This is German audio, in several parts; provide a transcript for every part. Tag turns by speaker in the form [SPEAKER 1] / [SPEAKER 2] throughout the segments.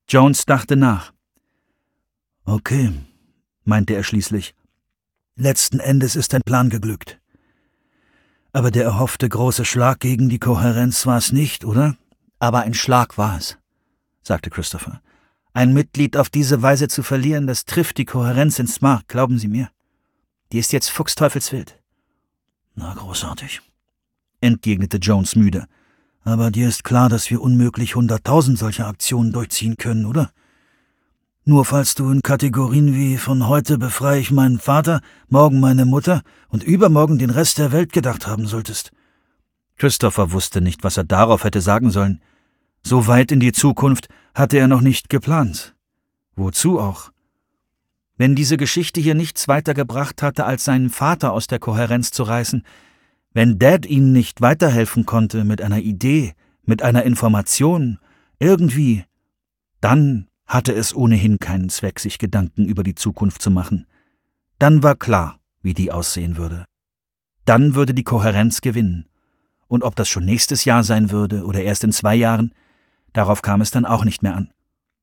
[SPEAKER 1] Jones dachte nach. »Okay«, meinte er schließlich. »Letzten Endes ist dein Plan geglückt. Aber der erhoffte große Schlag gegen die Kohärenz war es nicht, oder?« »Aber ein Schlag war es«, sagte Christopher. »Ein Mitglied auf diese Weise zu verlieren, das trifft die Kohärenz ins Mark, glauben Sie mir. Die ist jetzt fuchsteufelswild.« »Na, großartig«, entgegnete Jones müde. »Aber dir ist klar, dass wir unmöglich 100.000 solcher Aktionen durchziehen können, oder? Nur falls du in Kategorien wie »von heute befreie ich meinen Vater, morgen meine Mutter und übermorgen den Rest der Welt« gedacht haben solltest.« Christopher wusste nicht, was er darauf hätte sagen sollen. So weit in die Zukunft hatte er noch nicht geplant. Wozu auch? Wenn diese Geschichte hier nichts weiter gebracht hatte, als seinen Vater aus der Kohärenz zu reißen, wenn Dad ihnen nicht weiterhelfen konnte mit einer Idee, mit einer Information, irgendwie, dann hatte es ohnehin keinen Zweck, sich Gedanken über die Zukunft zu machen. Dann war klar, wie die aussehen würde. Dann würde die Kohärenz gewinnen. Und ob das schon nächstes Jahr sein würde oder erst in 2 Jahren, darauf kam es dann auch nicht mehr an.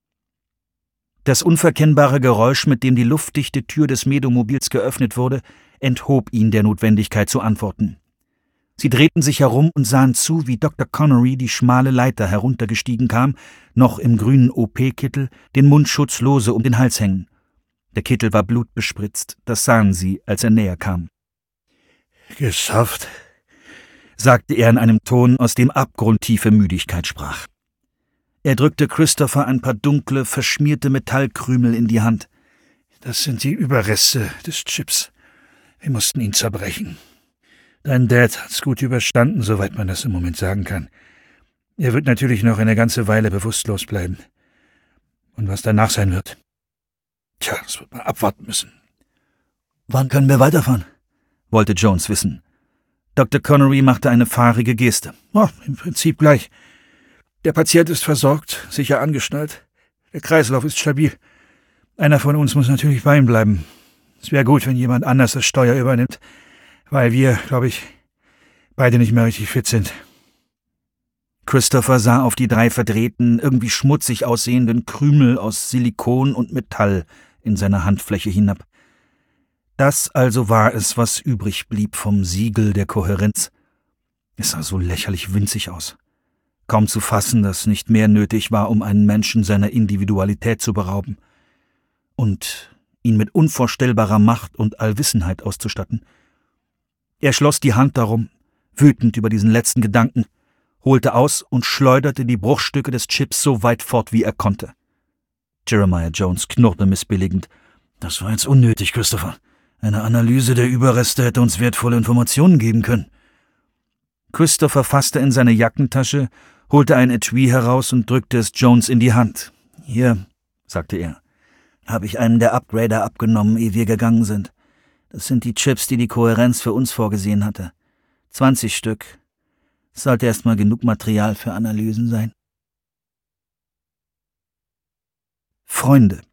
[SPEAKER 1] Das unverkennbare Geräusch, mit dem die luftdichte Tür des Medomobils geöffnet wurde, enthob ihn der Notwendigkeit zu antworten. Sie drehten sich herum und sahen zu, wie Dr. Connery die schmale Leiter heruntergestiegen kam, noch im grünen OP-Kittel, den Mundschutz lose um den Hals hängen. Der Kittel war blutbespritzt, das sahen sie, als er näher kam. »Geschafft«, sagte er in einem Ton, aus dem abgrundtiefe Müdigkeit sprach. Er drückte Christopher ein paar dunkle, verschmierte Metallkrümel in die Hand. »Das sind die Überreste des Chips. Wir mussten ihn zerbrechen. Dein Dad hat's gut überstanden, soweit man das im Moment sagen kann. Er wird natürlich noch eine ganze Weile bewusstlos bleiben. Und was danach sein wird? Tja, das wird man abwarten müssen.« »Wann können wir weiterfahren?« wollte Jones wissen. Dr. Connery machte eine fahrige Geste. »Im Prinzip gleich. Der Patient ist versorgt, sicher angeschnallt. Der Kreislauf ist stabil. Einer von uns muss natürlich bei ihm bleiben. Es wäre gut, wenn jemand anders das Steuer übernimmt, weil wir, glaube ich, beide nicht mehr richtig fit sind.« Christopher sah auf die 3 verdrehten, irgendwie schmutzig aussehenden Krümel aus Silikon und Metall in seiner Handfläche hinab. Das also war es, was übrig blieb vom Siegel der Kohärenz. Es sah so lächerlich winzig aus. Kaum zu fassen, dass nicht mehr nötig war, um einen Menschen seiner Individualität zu berauben. Und ihn mit unvorstellbarer Macht und Allwissenheit auszustatten. Er schloss die Hand darum, wütend über diesen letzten Gedanken, holte aus und schleuderte die Bruchstücke des Chips so weit fort, wie er konnte. Jeremiah Jones knurrte missbilligend. »Das war jetzt unnötig, Christopher. Eine Analyse der Überreste hätte uns wertvolle Informationen geben können.« Christopher fasste in seine Jackentasche, holte ein Etui heraus und drückte es Jones in die Hand. »Hier«, sagte er, »habe ich einen der Upgrader abgenommen, ehe wir gegangen sind. Das sind die Chips, die die Kohärenz für uns vorgesehen hatte. 20 Stück. Es sollte erst mal genug Material für Analysen sein.« Freunde.